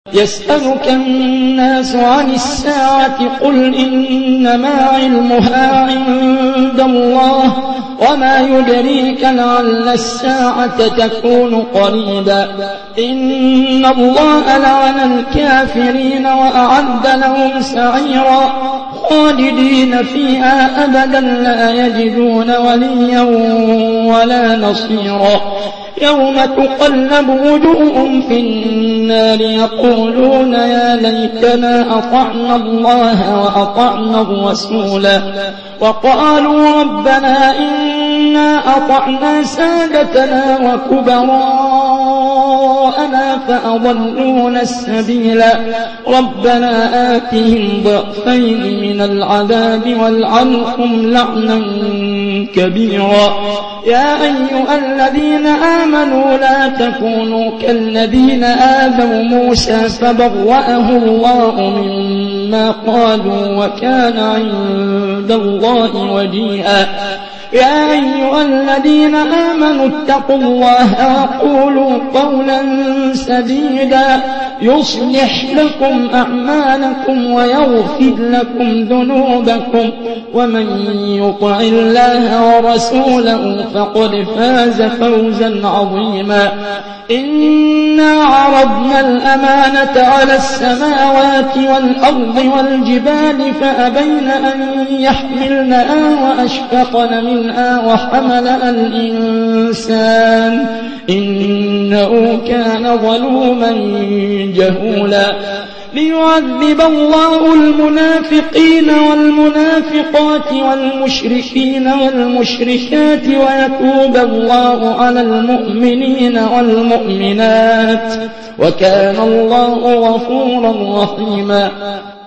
يسألك الناس عن الساعة قل إنما علمها عند الله وما يدريك لعل الساعة تكون قريبا إن الله لعن الكافرين وأعد لهم سعيرا خالدين فيها أبدا لا يجدون وليا ولا نصيرا يوم تقلب وجوههم في النار يقولون يا ليتنا أطعنا الله وأطعنا الرسولا وقالوا ربنا إنا أطعنا سادتنا وكبراءنا فأضلونا السبيلا ربنا آتهم ضعفين من العذاب والعنهم لعنا كبيرا يا أيها الذين آمنوا لا تكونوا كالذين آذوا موسى فبرأه الله مما قالوا وكان عند الله وجيها يا أيها الذين آمنوا اتقوا الله وقولوا قولا سديدا يصلح لكم أعمالكم ويغفر لكم ذنوبكم ومن يطع الله ورسوله فقد فاز فوزا عظيما إنا عرضنا الأمانة على السماوات والأرض والجبال فأبين أن يحملنها وأشفقن منها وحملها الإنسان إنه كان ظلوما جهولا ليعذب الله المنافقين والمنافقات والمشركين والمشركات ويتوب الله على المؤمنين والمؤمنات وكان الله غفورا رحيما